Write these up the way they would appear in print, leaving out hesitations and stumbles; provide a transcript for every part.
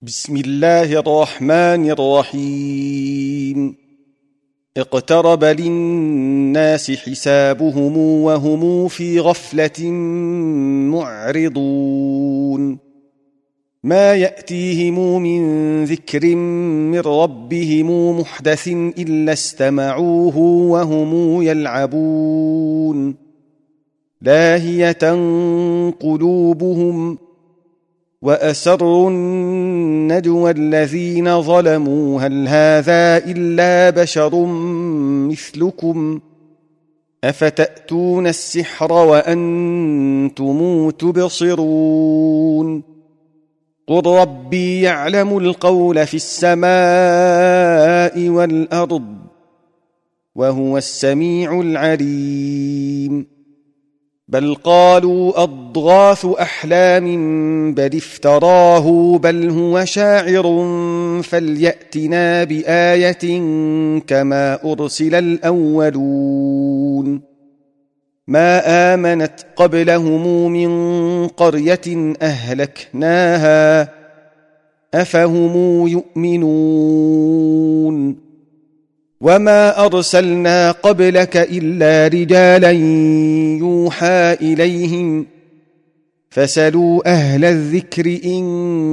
بسم الله الرحمن الرحيم. اقترب للناس حسابهم وهم في غفلة معرضون. ما يأتيهم من ذكر من ربهم محدث إلا استمعوه وهم يلعبون. لاهية قلوبهم وأسروا النجوى الذين ظلموا هل هذا إلا بشر مثلكم أفتأتون السحر وأنتم تبصرون. قل ربي يعلم القول في السماء والأرض وهو السميع العليم. بل قالوا أضغاث أحلام بل افتراه بل هو شاعر فليأتنا بآية كما أرسل الأولون. ما آمنت قبلهم من قرية أهلكناها أفهم يؤمنون. وما أرسلنا قبلك إلا رجالا يوحى إليهم فاسألوا أهل الذكر إن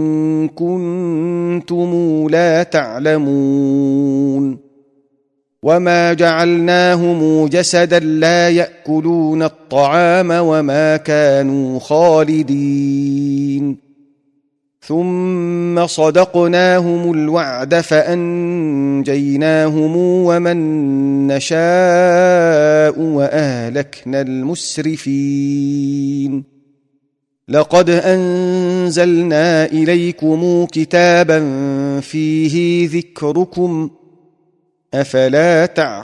كنتم لا تعلمون. وما جعلناهم جسدا لا يأكلون الطعام وما كانوا خالدين. ثم صدقناهم الوعد فأنجيناهم ومن نشاء وأهلكنا المسرفين. لقد أنزلنا إليكم كتابا فيه ذكركم أفلا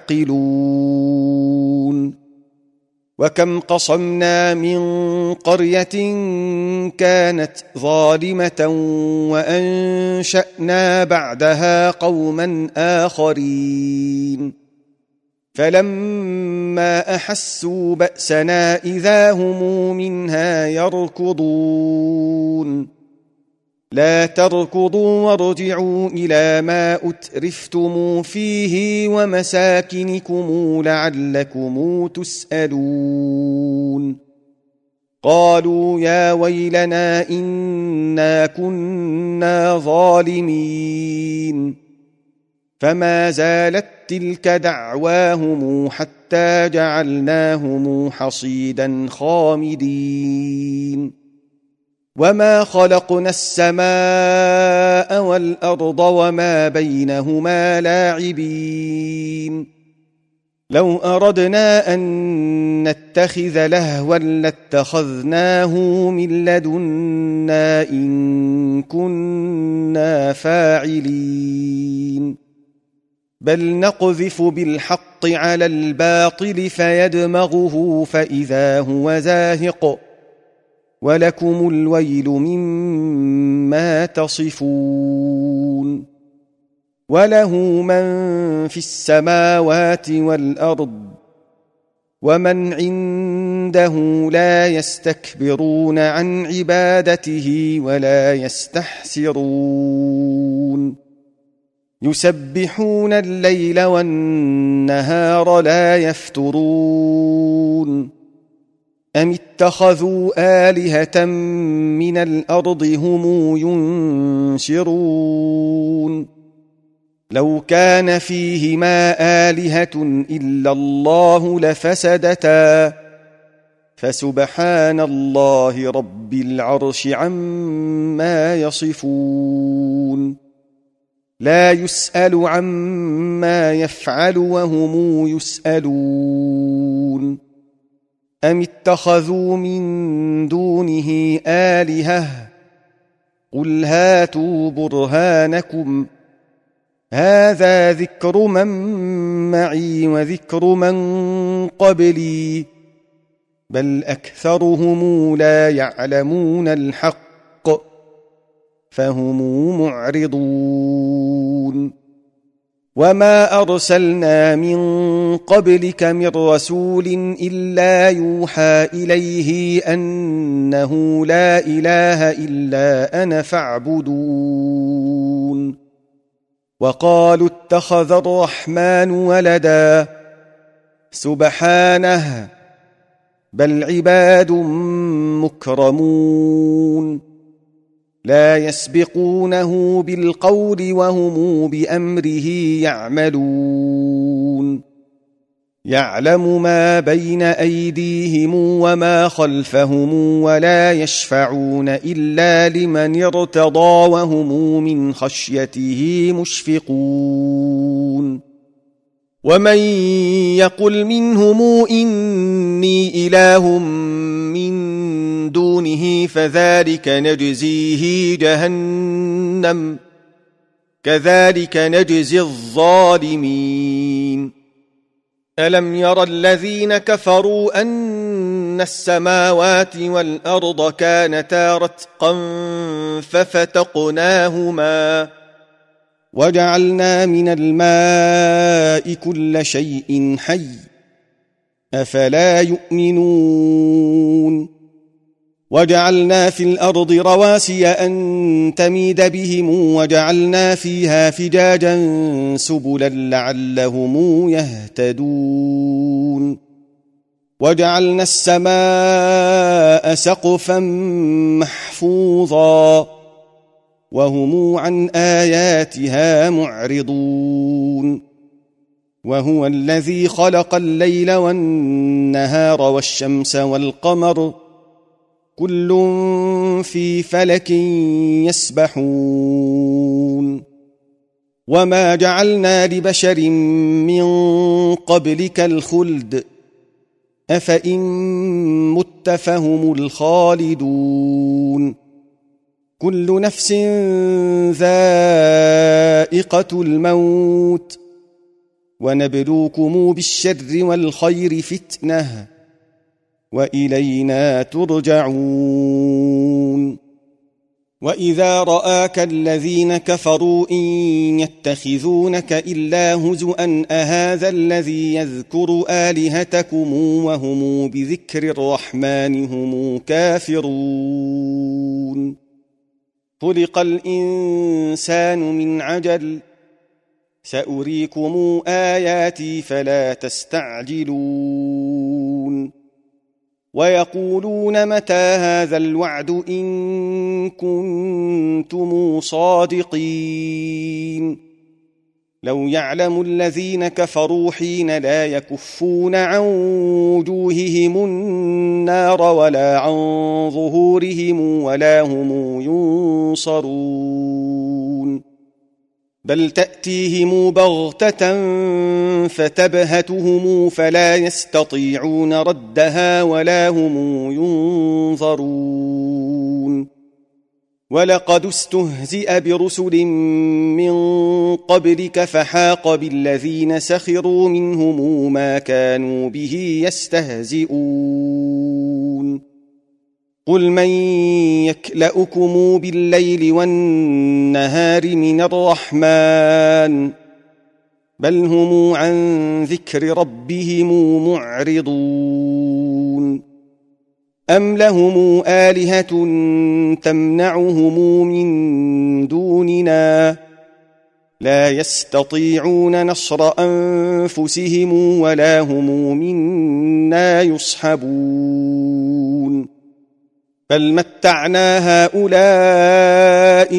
تعقلون. وكم قصمنا من قرية كانت ظالمة وأنشأنا بعدها قوما آخرين فلما أحسوا بأسنا إذا هم منها يركضون. لا تركضوا وارجعوا إلى ما أترفتم فيه ومساكنكم لعلكم تسألون. قالوا يا ويلنا إنا كنا ظالمين. فما زالت تلك دعواهم حتى جعلناهم حصيدا خامدين. وما خلقنا السماء والأرض وما بينهما لاعبين. لو أردنا أن نتخذ لهوا لاتخذناه من لدنا إن كنا فاعلين. بل نقذف بالحق على الباطل فيدمغه فإذا هو زاهق ولكم الويل مما تصفون. وله من في السماوات والأرض ومن عنده لا يستكبرون عن عبادته ولا يستحسرون. يسبحون الليل والنهار لا يفترون. أم اتخذوا آلهة من الأرض هم ينشرون. لو كان فيهما آلهة إلا الله لفسدتا فسبحان الله رب العرش عما يصفون. لا يسأل عما يفعل وهم يسألون. أم اتخذوا من دونه آلهة قل هاتوا برهانكم هذا ذكر من معي وذكر من قبلي بل أكثرهم لا يعلمون الحق فهم معرضون. وما أرسلنا من قبلك من رسول إلا يوحى إليه أنه لا إله إلا أنا فاعبدون وقالوا اتخذ الرحمن ولدا سبحانه بل عباد مكرمون لا يسبقونه بالقول وهم بأمره يعملون يعلم ما بين أيديهم وما خلفهم ولا يشفعون إلا لمن ارتضى وهم من خشيته مشفقون ومن يقل منهم إني إله من دونه فذلك نجزيه جهنم كذلك نجزي الظالمين ألم ير الذين كفروا أن السماوات والأرض كانتا رتقا ففتقناهما وجعلنا من الماء كل شيء حي أفلا يؤمنون وجعلنا في الأرض رواسي أن تميد بهم وجعلنا فيها فجاجا سبلا لعلهم يهتدون وجعلنا السماء سقفا محفوظا وهم عن آياتها معرضون وهو الذي خلق الليل والنهار والشمس والقمر كل في فلك يسبحون وما جعلنا لبشر من قبلك الخلد أفإن مت فهم الخالدون كل نفس ذائقة الموت ونبلوكم بالشر والخير فتنة وإلينا ترجعون وإذا رآك الذين كفروا إن يتخذونك إلا هزؤا أهذا الذي يذكر آلهتكم وهم بذكر الرحمن هم كافرون خلق الإنسان من عجل سأريكم آياتي فلا تستعجلون ويقولون متى هذا الوعد إن كنتم صادقين لو يعلم الذين كفروا حين لا يكفون عن وجوههم النار ولا عن ظهورهم ولا هم ينصرون بل تأتيهم بغتة فتبهتهم فلا يستطيعون ردها ولا هم ينظرون ولقد استهزئ برسل من قبلك فحاق بالذين سخروا منهم ما كانوا به يستهزئون قل من يكلؤكم بالليل والنهار من الرحمن بل هم عن ذكر ربهم معرضون أم لهم آلهة تمنعهم من دوننا لا يستطيعون نصر أنفسهم ولا هم منا يصحبون بل متعنا هؤلاء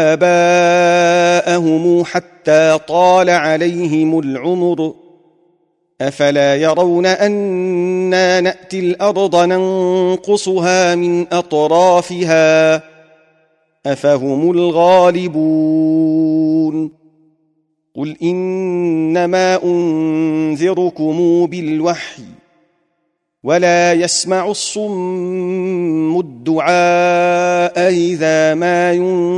وآباءهم حتى طال عليهم العمر أفلا يرون أنا نأتي الأرض ننقصها من أطرافها أفهم الغالبون قل إنما أنذركم بالوحي ولا يسمع الصم الدعاء إذا ما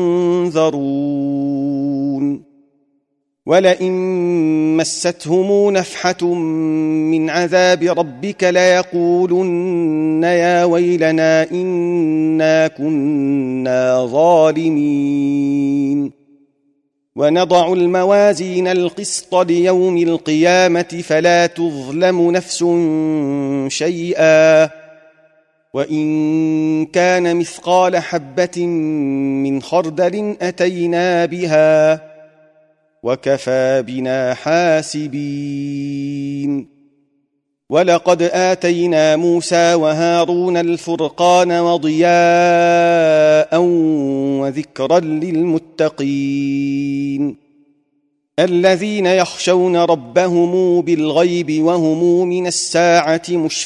ينذرون ولئن مستهم نفحة من عذاب ربك ليقولن يا ويلنا إنا كنا ظالمين ونضع الموازين القسط ليوم القيامة فلا تظلم نفس شيئا وإن كان مثقال حبة من خردل أتينا بها وكفى بنا حاسبين ولقد آتينا موسى وهارون الفرقان وضياء وذكرا للمتقين الذين يخشون ربهم بالغيب وهم من الساعة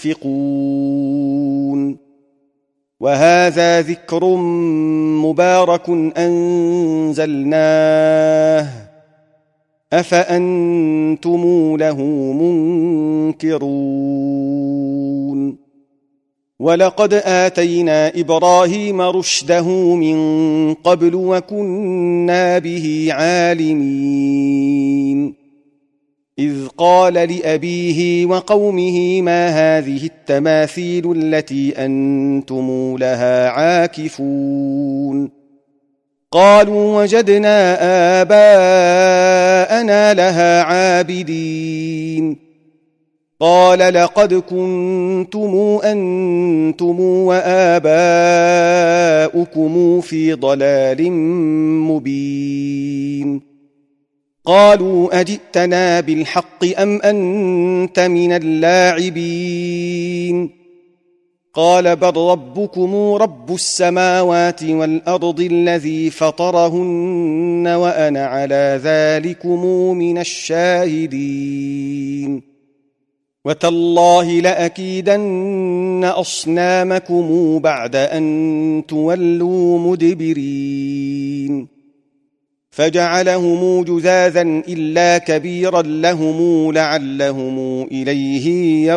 مشفقون وهذا ذكر مبارك أنزلناه أفأنتم له منكرون ولقد آتينا إبراهيم رشده من قبل وكنا به عالمين إذ قال لأبيه وقومه ما هذه التماثيل التي أنتم لها عاكفون قالوا وجدنا آباءنا لها عابدين قال لقد كنتم أنتم وآباؤكم في ضلال مبين قالوا أجئتنا بالحق أم أنت من اللاعبين قال بل ربكم رب السماوات والأرض الذي فطرهن وأنا على ذلكم من الشاهدين وتالله لأكيدن أصنامكم بعد أن تولوا مدبرين فجعلهم جذاذا إلا كبيرا لهم لعلهم إليه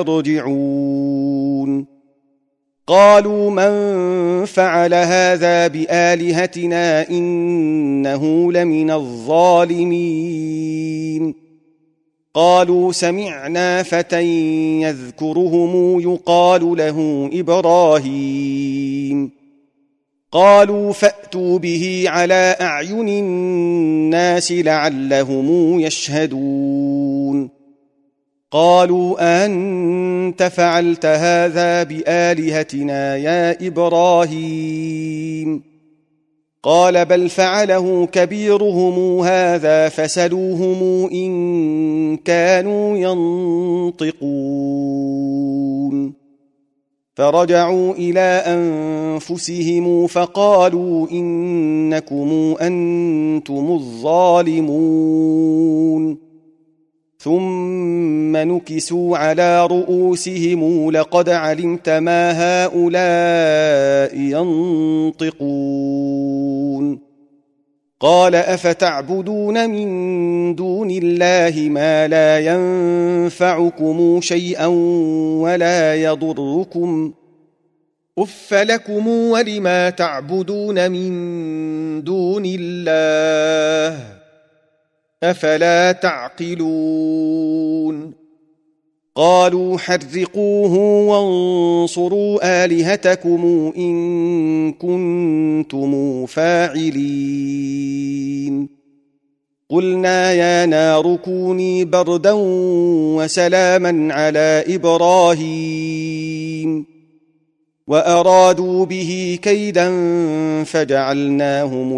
يرجعون قالوا من فعل هذا بآلهتنا إنه لمن الظالمين قالوا سمعنا فتى يذكرهم يقال له إبراهيم قالوا فأتوا به على أعين الناس لعلهم يشهدون قالوا أنت فعلت هذا بآلهتنا يا إبراهيم قال بل فعله كبيرهم هذا فسلوهم إن كانوا ينطقون فرجعوا إلى أنفسهم فقالوا إنكم أنتم الظالمون ثم نكسوا على رؤوسهم لقد علمت ما هؤلاء ينطقون قال أفتعبدون من دون الله ما لا ينفعكم شيئا ولا يضركم أف لكم ولما تعبدون من دون الله أفلا تعقلون قالوا حرقوه وانصروا آلهتكم إن كنتم فاعلين قلنا يا نار كوني بردا وسلاما على إبراهيم وأرادوا به كيدا فجعلناهم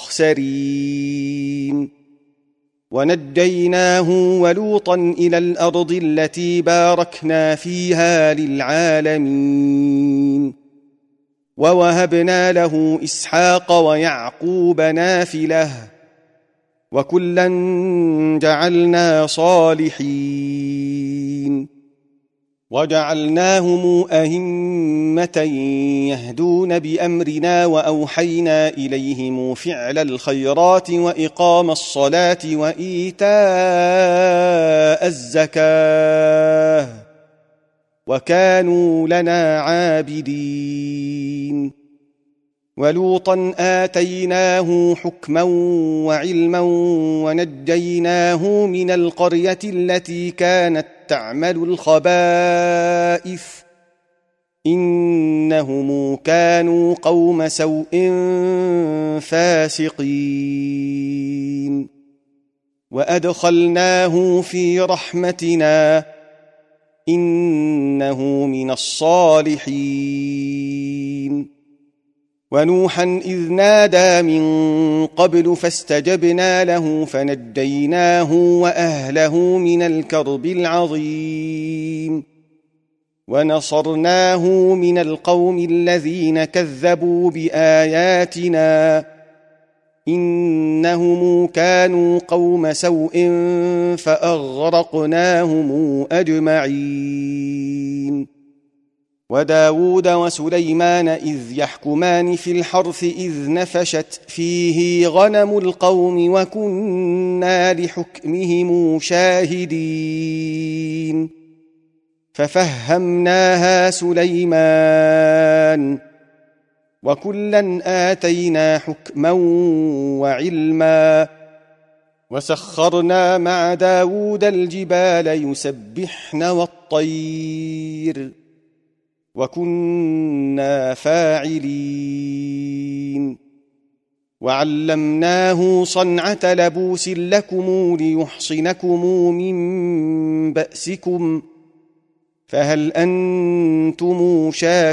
الأخسرين ونجيناه ولوطا إلى الأرض التي باركنا فيها للعالمين ووهبنا له إسحاق ويعقوب نافلة وكلا جعلنا صالحين وجعلناهم أئمة يهدون بأمرنا وأوحينا إليهم فعل الخيرات وإقام الصلاة وإيتاء الزكاة وكانوا لنا عابدين ولوطا آتيناه حكما وعلما ونجيناه من القرية التي كانت تعمل الخبائث إنهم كانوا قوم سوء فاسقين وأدخلناه في رحمتنا إنه من الصالحين ونوحا إذ نادى من قبل فاستجبنا له فنجيناه وأهله من الكرب العظيم ونصرناه من القوم الذين كذبوا بآياتنا إنهم كانوا قوم سوء فأغرقناهم أجمعين وداود وسليمان إذ يحكمان في الحرث إذ نفشت فيه غنم القوم وكنا لحكمهم شاهدين ففهمناها سليمان وكلا آتينا حكما وعلما وسخرنا مع داود الجبال يسبحن والطير وكنا فاعلين وعلمناه صنعة لبوس لكم ليحصنكم من بأسكم فهل أنتم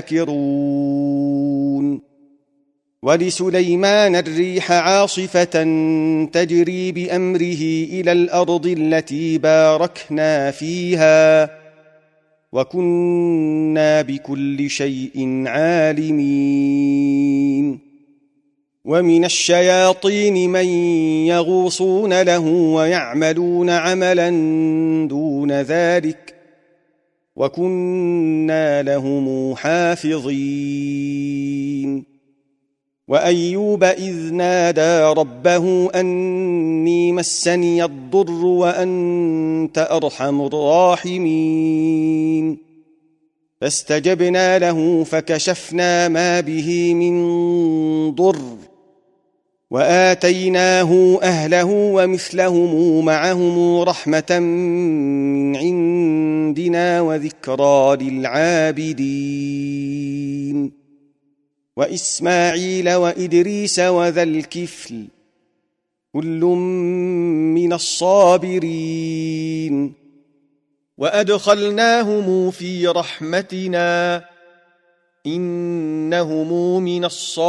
شاكرون ولسليمان الريح عاصفة تجري بأمره إلى الأرض التي باركنا فيها وكنا بكل شيء عالمين ومن الشياطين من يغوصون له ويعملون عملا دون ذلك وكنا لهم حافظين وأيوب إذ نادى ربه أني مسني الضر وأنت أرحم الراحمين فاستجبنا له فكشفنا ما به من ضر وآتيناه أهله ومثلهم معهم رحمة من عندنا وذكرى للعابدين وإسماعيل وإدريس وذا الكفل كل من الصابرين وأدخلناهم في رحمتنا إنهم من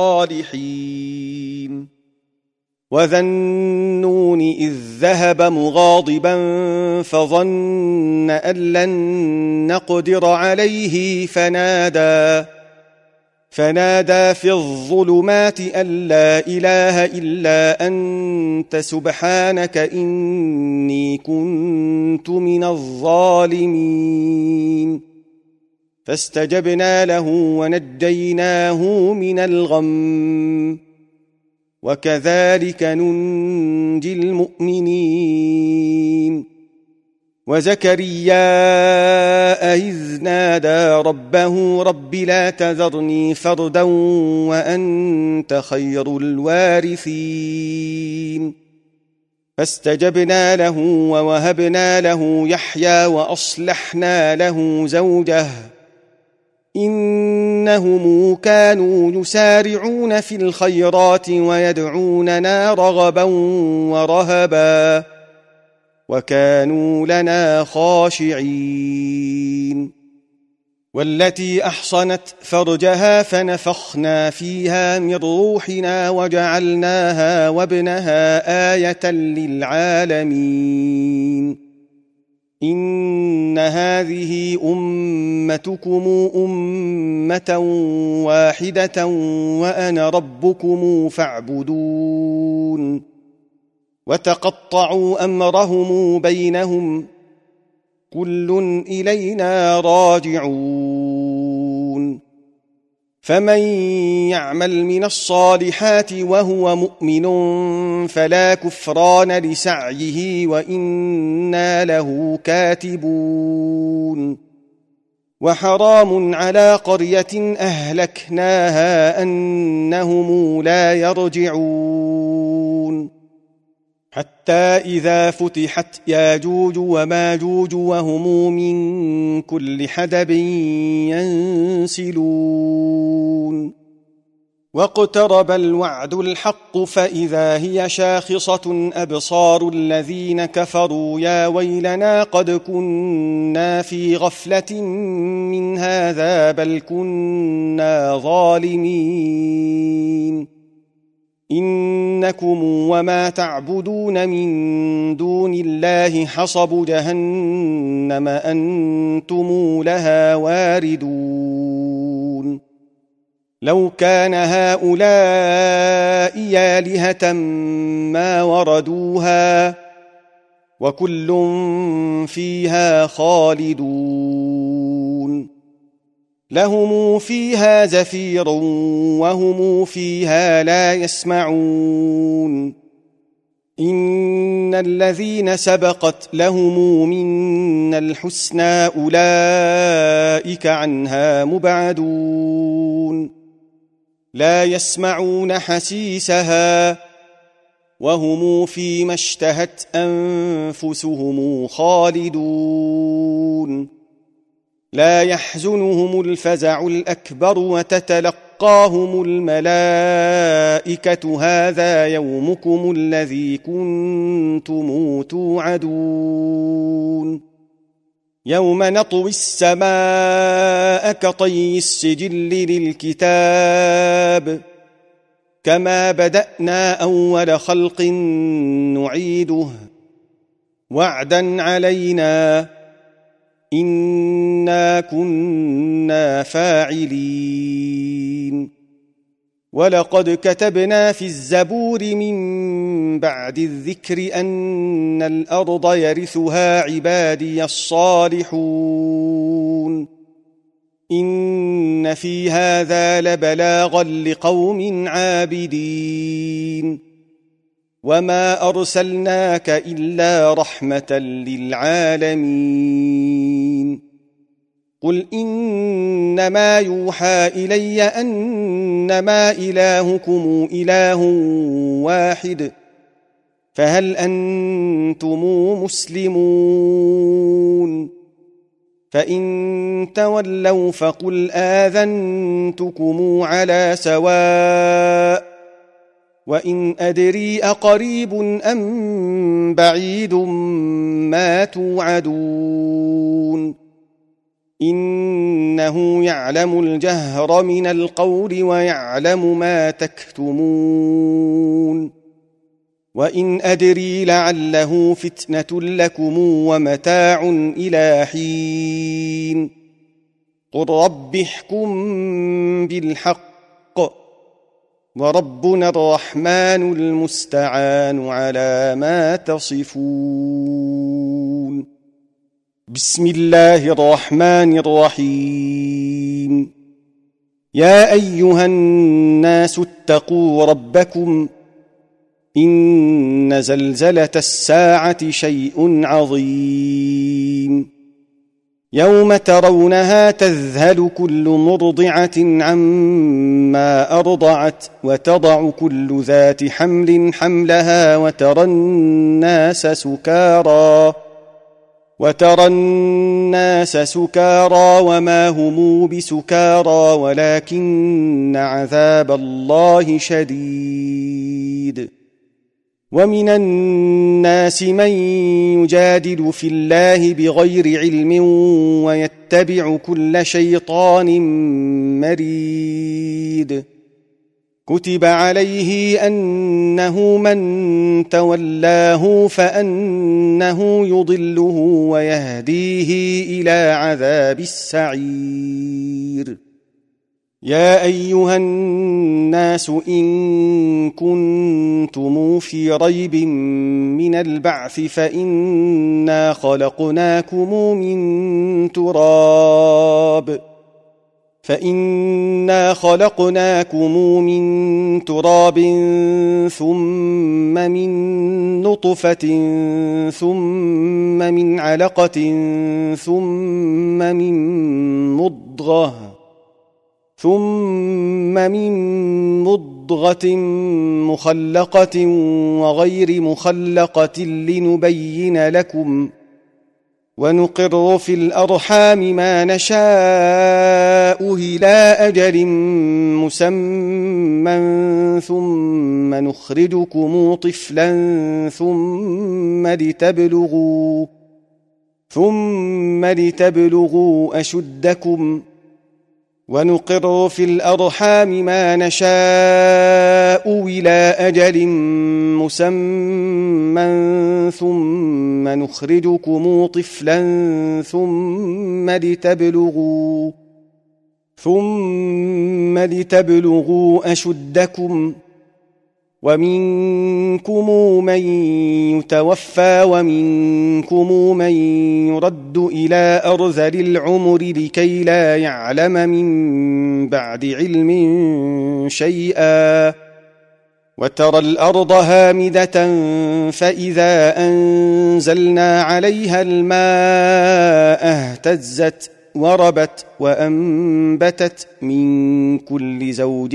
الصالحين وذا النون إذ ذهب مغاضبا فظن أن لن نقدر عليه فنادى في الظلمات أن لا إله إلا أنت سبحانك إني كنت من الظالمين فاستجبنا له ونجيناه من الغم وكذلك ننجي المؤمنين وزكريا إذ نادى ربه رب لا تذرني فردا وأنت خير الوارثين فاستجبنا له ووهبنا له يحيى وأصلحنا له زوجه إنهم كانوا يسارعون في الخيرات ويدعوننا رغبا ورهبا وكانوا لنا خاشعين والتي أحصنت فرجها فنفخنا فيها من روحنا وجعلناها وابنها آية للعالمين إن هذه أمتكم أمة واحدة وأنا ربكم فاعبدون وتقطعوا أمرهم بينهم كل إلينا راجعون فمن يعمل من الصالحات وهو مؤمن فلا كفران لسعيه وإنا له كاتبون وحرام على قرية أهلكناها أنهم لا يرجعون حتى إذا فتحت ياجوج وماجوج وهم من كل حدب ينسلون واقترب الوعد الحق فإذا هي شاخصة أبصار الذين كفروا يا ويلنا قد كنا في غفلة من هذا بل كنا ظالمين إنكم وما تعبدون من دون الله حصب جهنم أنتم لها واردون لو كان هؤلاء آلهة ما وردوها وكل فيها خالدون لهم فيها زفير وهم فيها لا يسمعون إن الذين سبقت لهم منا الحسنى أولئك عنها مبعدون لا يسمعون حسيسها وهم فيما اشتهت أنفسهم خالدون لا يحزنهم الفزع الأكبر وتتلقاهم الملائكة هذا يومكم الذي كنتم توعدون يوم نطوي السماء كطي السجل للكتاب كما بدأنا أول خلق نعيده وعدا علينا إنا كنا فاعلين ولقد كتبنا في الزبور من بعد الذكر أن الأرض يرثها عبادي الصالحون إن في هذا لبلاغا لقوم عابدين وما أرسلناك إلا رحمة للعالمين قل إنما يوحى إلي أنما إلهكم إله واحد فهل أنتم مسلمون فإن تولوا فقل آذنتكم على سواء وإن أدري أقريب أم بعيد ما توعدون إنه يعلم الجهر من القول ويعلم ما تكتمون وإن أدري لعله فتنة لكم ومتاع إلى حين قل رب احكم بالحق وربنا الرحمن المستعان على ما تصفون بسم الله الرحمن الرحيم يا أيها الناس اتقوا ربكم إن زلزلة الساعة شيء عظيم يوم ترونها تذهل كل مرضعة عما أرضعت وتضع كل ذات حمل حملها وترى الناس سكارى وما هم بسكارى ولكن عذاب الله شديد ومن الناس من يجادل في الله بغير علم ويتبع كل شيطان مريد كتب عليه أنه من تولاه فأنه يضله ويهديه إلى عذاب السعير يا أيها الناس إن كنتم في ريب من البعث فإنا خلقناكم من تراب ثم من نطفة ثم من علقة ثم من مضغة مخلقة وغير مخلقة لنبين لكم ونقر في الأرحام ما نشاء إلى أجل مسمى ثم نخرجكم طفلا ثم لتبلغوا أشدكم ونقر في الأرحام ما نشاء إلى أجل مسمى ثم نخرجكم طفلا ثم لتبلغوا أشدكم ومنكم من يتوفى ومنكم من يرد إلى أرذل العمر لكي لا يعلم من بعد علم شيئا وترى الأرض هامدة فإذا أنزلنا عليها الماء اهتزت وربت وأنبتت من كل زوج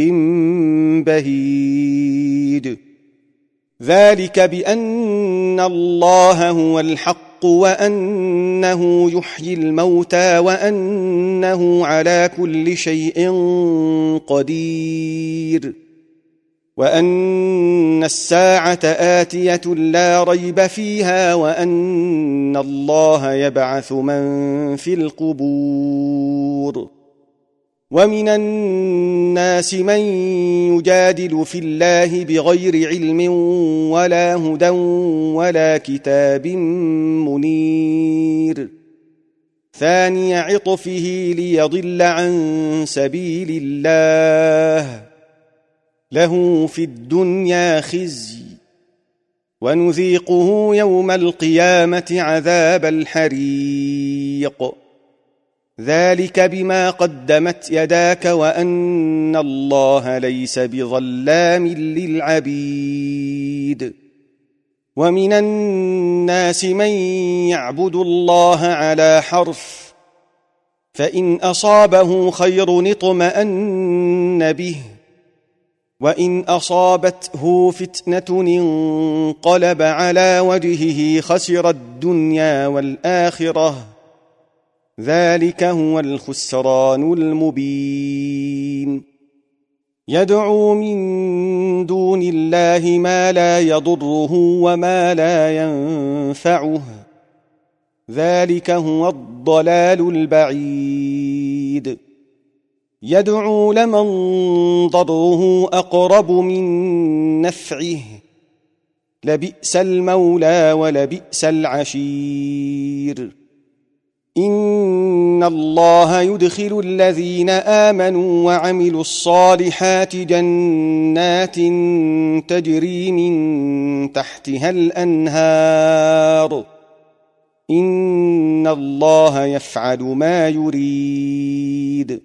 بهيج ذلك بأن الله هو الحق وأنه يحيي الموتى وأنه على كل شيء قدير وأن الساعة آتية لا ريب فيها وأن الله يبعث من في القبور ومن الناس من يجادل في الله بغير علم ولا هدى ولا كتاب منير ثاني عطفه ليضل عن سبيل الله له في الدنيا خزي ونذيقه يوم القيامة عذاب الحريق ذلك بما قدمت يداك وأن الله ليس بظلام للعبيد ومن الناس من يعبد الله على حرف فإن أصابه خير اطمأن به وإن أصابته فتنة انقلب على وجهه خسر الدنيا والآخرة ذلك هو الخسران المبين يدعو من دون الله ما لا يضره وما لا ينفعه ذلك هو الضلال البعيد يدعو لمن ضره أقرب من نفعه لبئس المولى ولبئس العشير إن الله يدخل الذين آمنوا وعملوا الصالحات جنات تجري من تحتها الأنهار إن الله يفعل ما يريد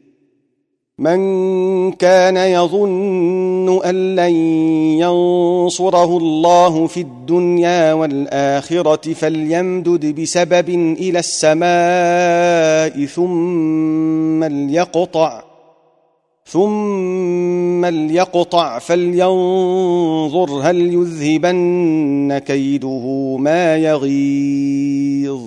من كان يظن أن لن ينصره الله في الدنيا والآخرة فليمدد بسبب إلى السماء ثم ليقطع فلينظر هل يذهبن كيده ما يغيظ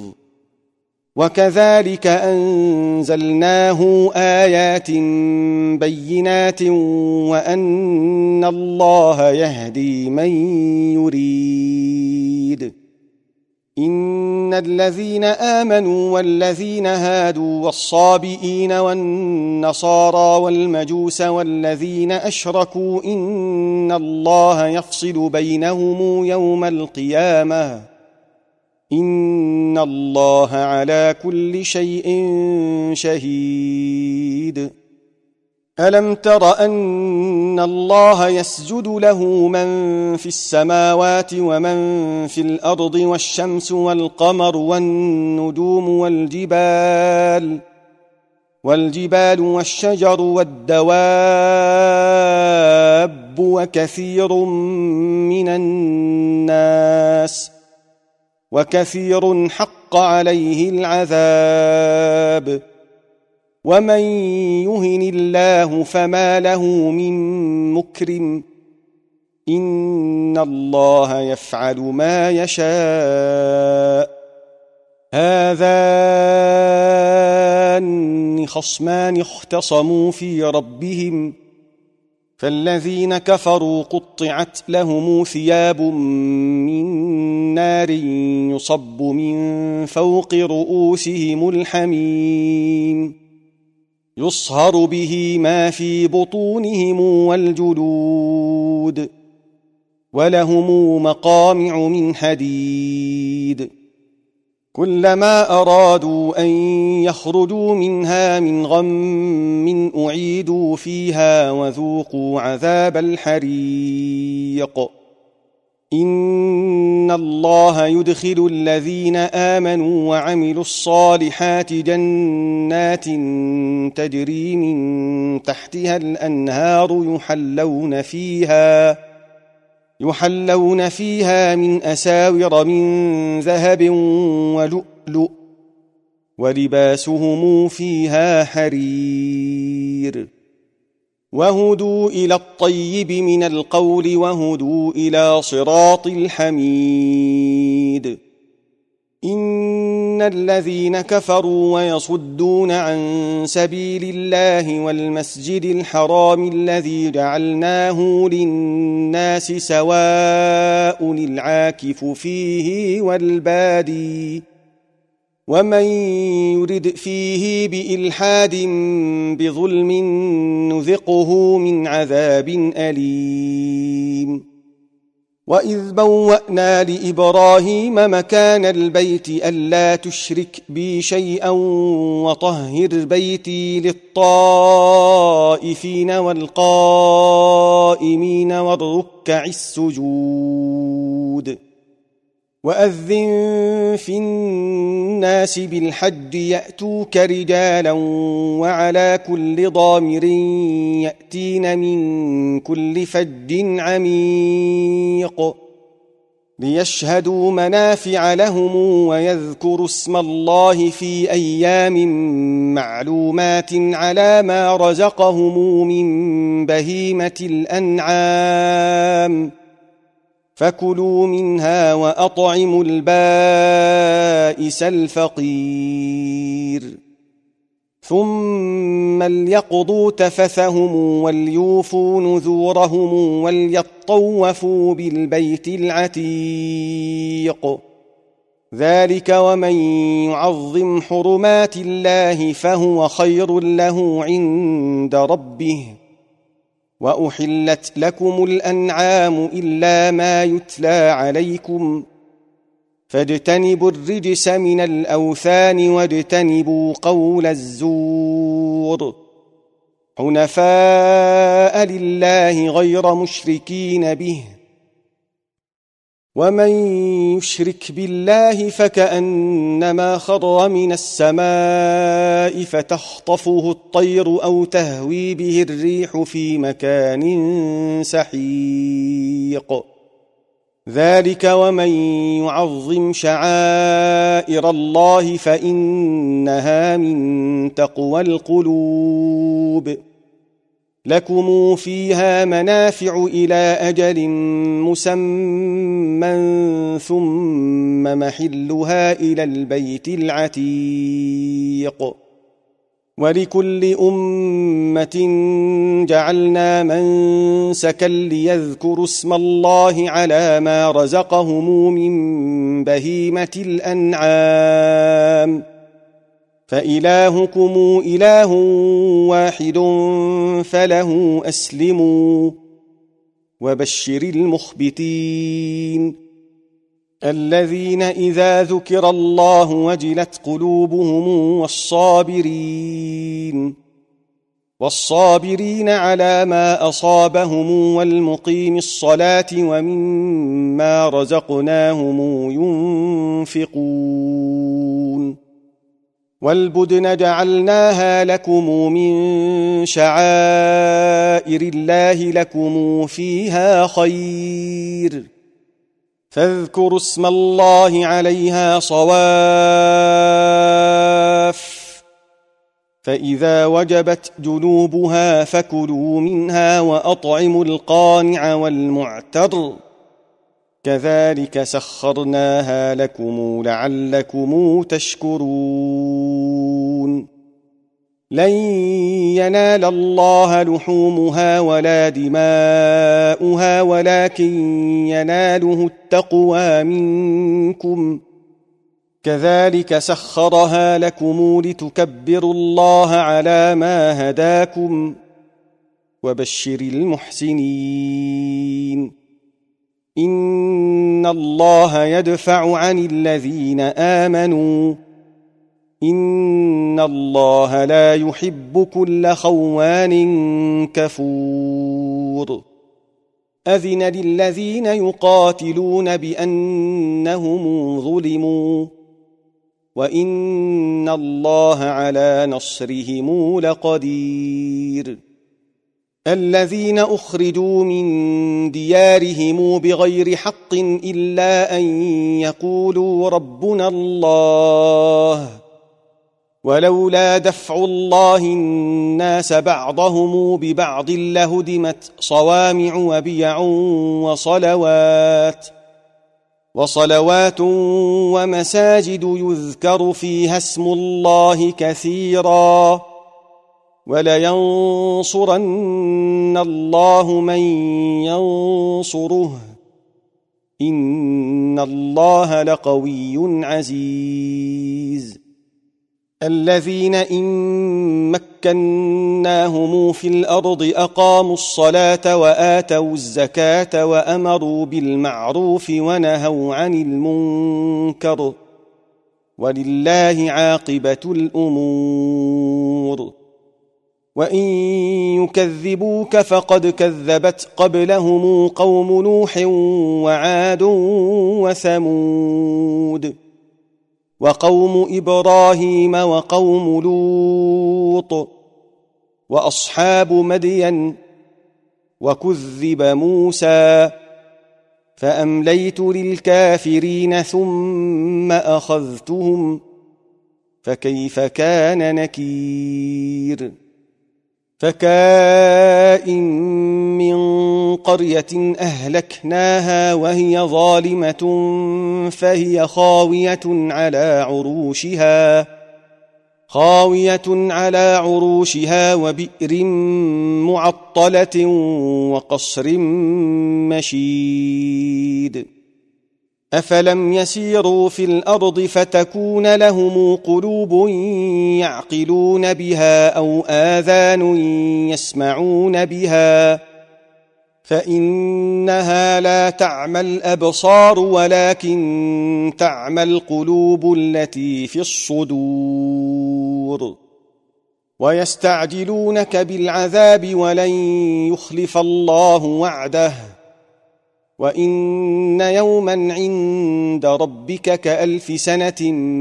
وكذلك أنزلناه آيات بينات وأن الله يهدي من يريد إن الذين آمنوا والذين هادوا والصابئين والنصارى والمجوس والذين أشركوا إن الله يفصل بينهم يوم القيامة إن الله على كل شيء شهيد ألم تر أن الله يسجد له من في السماوات ومن في الأرض والشمس والقمر والنجوم والجبال والشجر والدواب وكثير حق عليه العذاب ومن يهن الله فما له من مكرم إن الله يفعل ما يشاء هذان خصمان اختصموا في ربهم فالذين كفروا قطعت لهم ثياب من نار يصب من فوق رؤوسهم الحميم يصهر به ما في بطونهم والجلود ولهم مقامع من حديد كلما أرادوا أن يخرجوا منها من غم أعيدوا فيها وذوقوا عذاب الحريق إن الله يدخل الذين آمنوا وعملوا الصالحات جنات تجري من تحتها الأنهار يحلون فيها من أساور من ذهب ولؤلؤ ولباسهم فيها حرير وهدوا إلى الطيب من القول وهدوا إلى صراط الحميد إن الذين كفروا ويصدون عن سبيل الله والمسجد الحرام الذي جعلناه للناس سواء العاكف فيه والبادي ومن يرد فيه بإلحاد بظلم نذقه من عذاب أليم وإذ بوأنا لإبراهيم مكان البيت ألا تشرك بي شيئا وطهر بيتي للطائفين والقائمين والركع السجود وأذن في الناس بالحج يأتوك رجالا وعلى كل ضامر يأتين من كل فج عميق ليشهدوا منافع لهم ويذكروا اسم الله في أيام معلومات على ما رزقهم من بهيمة الأنعام فكلوا منها وأطعموا البائس الفقير ثم ليقضوا تفثهم وليوفوا نذورهم وليطوفوا بالبيت العتيق ذلك ومن يعظم حرمات الله فهو خير له عند ربه وأحلت لكم الأنعام إلا ما يتلى عليكم فاجتنبوا الرجس من الأوثان واجتنبوا قول الزور حنفاء لله غير مشركين به ومن يشرك بالله فكأنما خر من السماء فتخطفه الطير أو تهوي به الريح في مكان سحيق ذلك ومن يعظم شعائر الله فإنها من تقوى القلوب لكم فيها منافع إلى أجل مسمى ثم محلها إلى البيت العتيق ولكل أمة جعلنا منسكا ليذكروا اسم الله على ما رزقهم من بهيمة الأنعام فإلهكم إله واحد فله أسلموا وبشر المخبتين الذين إذا ذكر الله وجلت قلوبهم والصابرين على ما أصابهم والمقيم الصلاة ومما رزقناهم ينفقون والبدن جعلناها لكم من شعائر الله لكم فيها خير فاذكروا اسم الله عليها صواف فإذا وجبت جنوبها فكلوا منها وأطعموا القانع والمعتر كذلك سخرناها لكم لعلكم تشكرون لن ينال الله لحومها ولا دماؤها ولكن يناله التقوى منكم كذلك سخرها لكم لتكبروا الله على ما هداكم وبشر المحسنين إن الله يدفع عن الذين آمنوا إن الله لا يحب كل خوان كفور أذن للذين يقاتلون بأنهم ظلموا وإن الله على نصرهم لقدير الذين أخرجوا من ديارهم بغير حق إلا أن يقولوا ربنا الله ولولا دفع الله الناس بعضهم ببعض لهدمت صوامع وبيع وصلوات ومساجد يذكر فيها اسم الله كثيرا ولينصرن الله من ينصره إن الله لقوي عزيز الذين إن مكناهم في الأرض أقاموا الصلاة وآتوا الزكاة وأمروا بالمعروف ونهوا عن المنكر ولله عاقبة الأمور وإن يكذبوك فقد كذبت قبلهم قوم نوح وعاد وثمود وقوم إبراهيم وقوم لوط وأصحاب مدين وكذب موسى فأمليت للكافرين ثم أخذتهم فكيف كان نكير فكائن من قرية أهلكناها وهي ظالمة فهي خاوية على عروشها وبئر معطلة وقصر مشيد أفلم يسيروا في الأرض فتكون لهم قلوب يعقلون بها أو آذان يسمعون بها فإنها لا تعمى الأبصار ولكن تعمى القلوب التي في الصدور ويستعجلونك بالعذاب ولن يخلف الله وعده وإن يوما عند ربك كألف سنة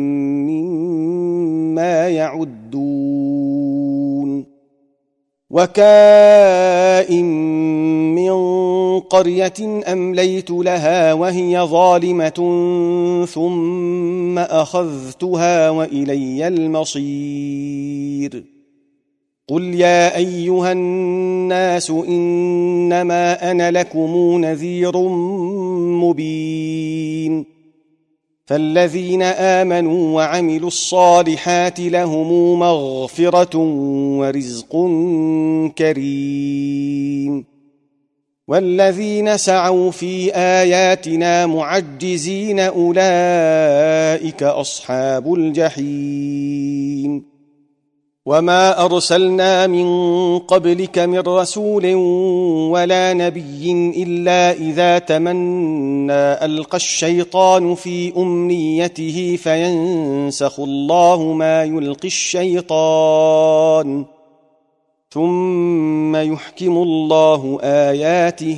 مما يعدون وكائن من قرية أمليت لها وهي ظالمة ثم أخذتها وإلي المصير قل يا أيها الناس إنما أنا لكم نذير مبين فالذين آمنوا وعملوا الصالحات لهم مغفرة ورزق كريم والذين سعوا في آياتنا معجزين أولئك أصحاب الجحيم وما أرسلنا من قبلك من رسول ولا نبي إلا إذا تمنى ألقى الشيطان في أمنيته فينسخ الله ما يلقي الشيطان ثم يحكم الله آياته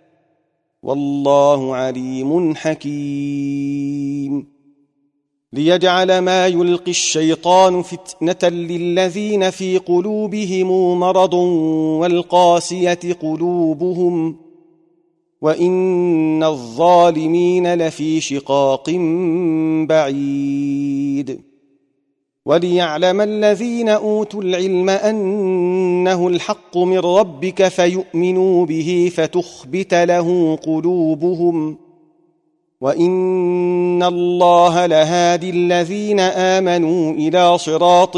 والله عليم حكيم ليجعل ما يلقي الشيطان فتنة للذين في قلوبهم مرض والقاسية قلوبهم وإن الظالمين لفي شقاق بعيد وليعلم الذين أوتوا العلم أنه الحق من ربك فيؤمنوا به فتخبت له قلوبهم وإن الله لهادي الذين آمنوا إلى صراط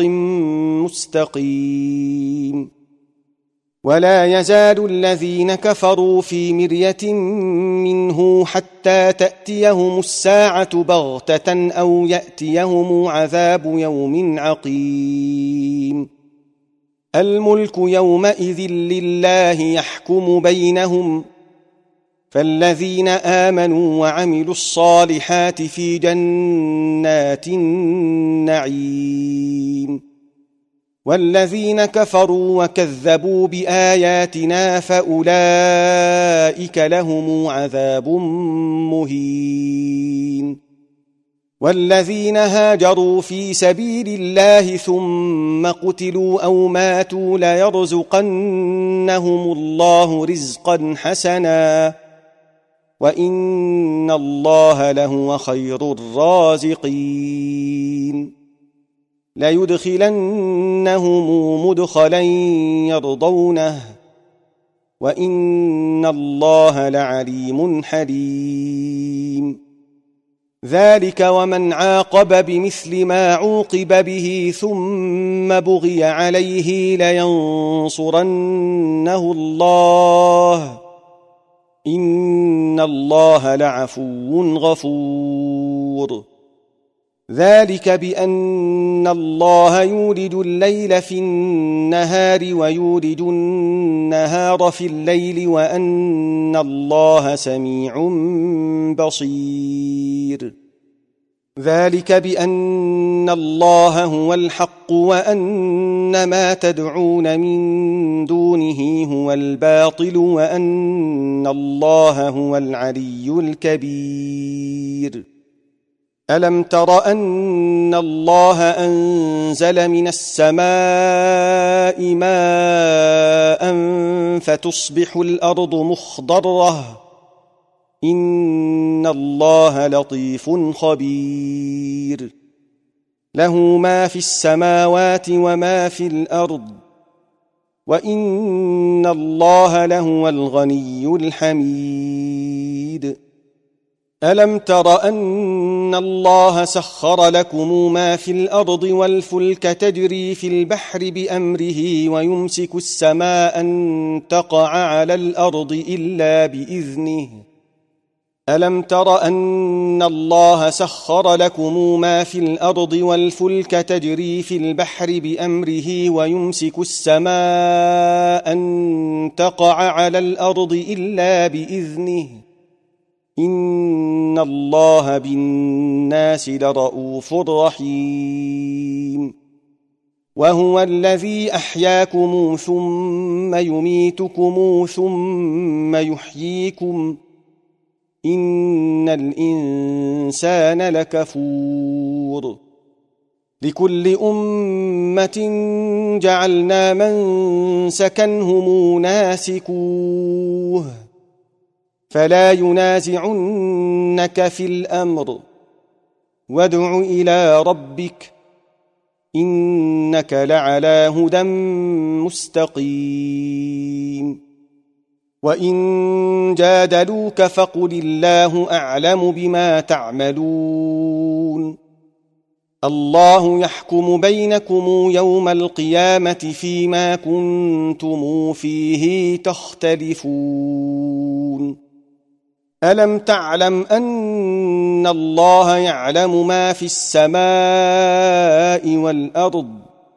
مستقيم ولا يزال الذين كفروا في مرية منه حتى تأتيهم الساعة بغتة أو يأتيهم عذاب يوم عقيم الملك يومئذ لله يحكم بينهم فالذين آمنوا وعملوا الصالحات في جنات النعيم والذين كفروا وكذبوا بآياتنا فأولئك لهم عذاب مهين والذين هاجروا في سبيل الله ثم قتلوا أو ماتوا ليرزقنهم الله رزقا حسنا وإن الله لهو خير الرازقين ليدخلنهم مدخلا يرضونه وإن الله لعليم حليم ذلك ومن عاقب بمثل ما عوقب به ثم بغي عليه لينصرنه الله إن الله لعفو غفور ذلك بأن الله يولج الليل في النهار ويولج النهار في الليل وأن الله سميع بصير ذلك بأن الله هو الحق وأن ما تدعون من دونه هو الباطل وأن الله هو العلي الكبير ألم تر أن الله أنزل من السماء ماء فتصبح الأرض مخضرة إن الله لطيف خبير له ما في السماوات وما في الأرض وإن الله لهو الغني الحميد ألم تر أن الله سخر لكم ما في الأرض والفلك تجري في البحر بأمره ويمسك السماء أن تقع على الأرض إلا بإذنه ألم تر أن الله سخر لكم ما في الأرض والفلك تجري في البحر بأمره ويمسك السماء أن تقع على الأرض إلا بإذنه إن الله بالناس لرءوف رحيم وهو الذي أحياكم ثم يميتكم ثم يحييكم إن الإنسان لكفور لكل أمة جعلنا منسكا هم ناسكوه فلا ينازعنك في الأمر وادع إلى ربك إنك لعلى هدى مستقيم وإن جادلوك فقل الله أعلم بما تعملون الله يحكم بينكم يوم القيامة فيما كنتم فيه تختلفون ألم تعلم أن الله يعلم ما في السماء والأرض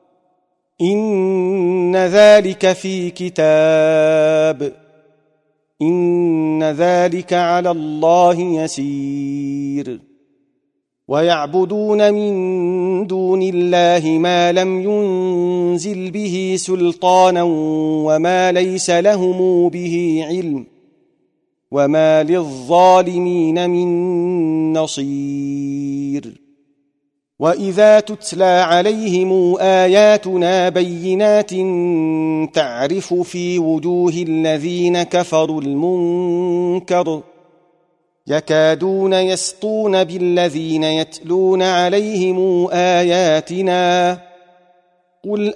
إن ذلك في كتاب إن ذلك على الله يسير ويعبدون من دون الله ما لم ينزل به سلطانا وما ليس لهم به علم وما للظالمين من نصير وإذا تتلى عليهم آياتنا بينات تعرف في وجوه الذين كفروا المنكر يكادون يسطون بالذين يتلون عليهم آياتنا قل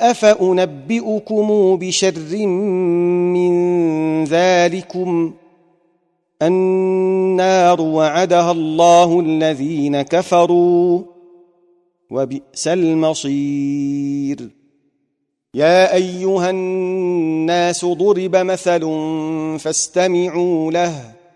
أفأنبئكم بشر من ذلكم النار وعدها الله الذين كفروا وبئس المصير. يا أيها الناس ضرب مثل فاستمعوا له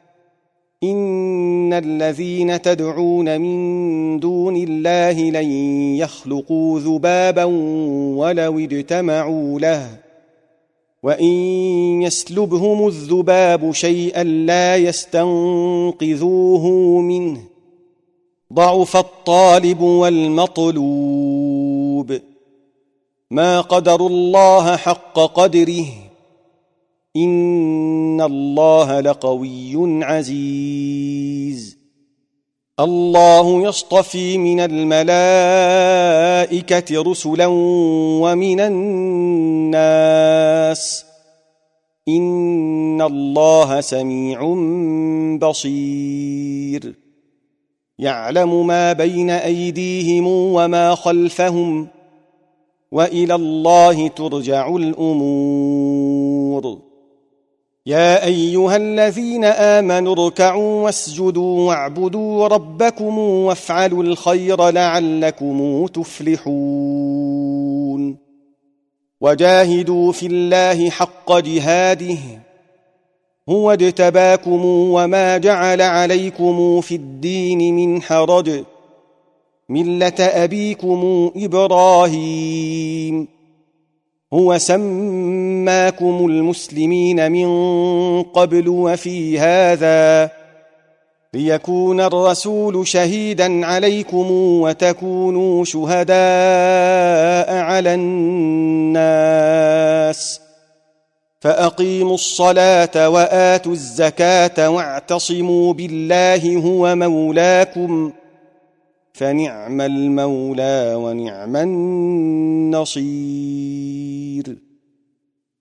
إن الذين تدعون من دون الله لن يخلقوا ذبابا ولو اجتمعوا له وإن يسلبهم الذباب شيئا لا يستنقذوه منه ضعف الطالب والمطلوب ما قدروا الله حق قدره إن الله لقوي عزيز. الله يصطفي من الملائكة رسلا ومن الناس إن الله سميع بصير. يعلم ما بين أيديهم وما خلفهم وإلى الله ترجع الأمور. يا أيها الذين آمنوا اركعوا واسجدوا واعبدوا ربكم وافعلوا الخير لعلكم تفلحون. وجاهدوا في الله حق جهاده هو اجتباكم وما جعل عليكم في الدين من حرج ملة أبيكم إبراهيم هو سماكم المسلمين من قبل وفي هذا ليكون الرسول شهيدا عليكم وتكونوا شهداء على الناس فأقيموا الصلاة وآتوا الزكاة واعتصموا بالله هو مولاكم فنعم المولى ونعم النصير.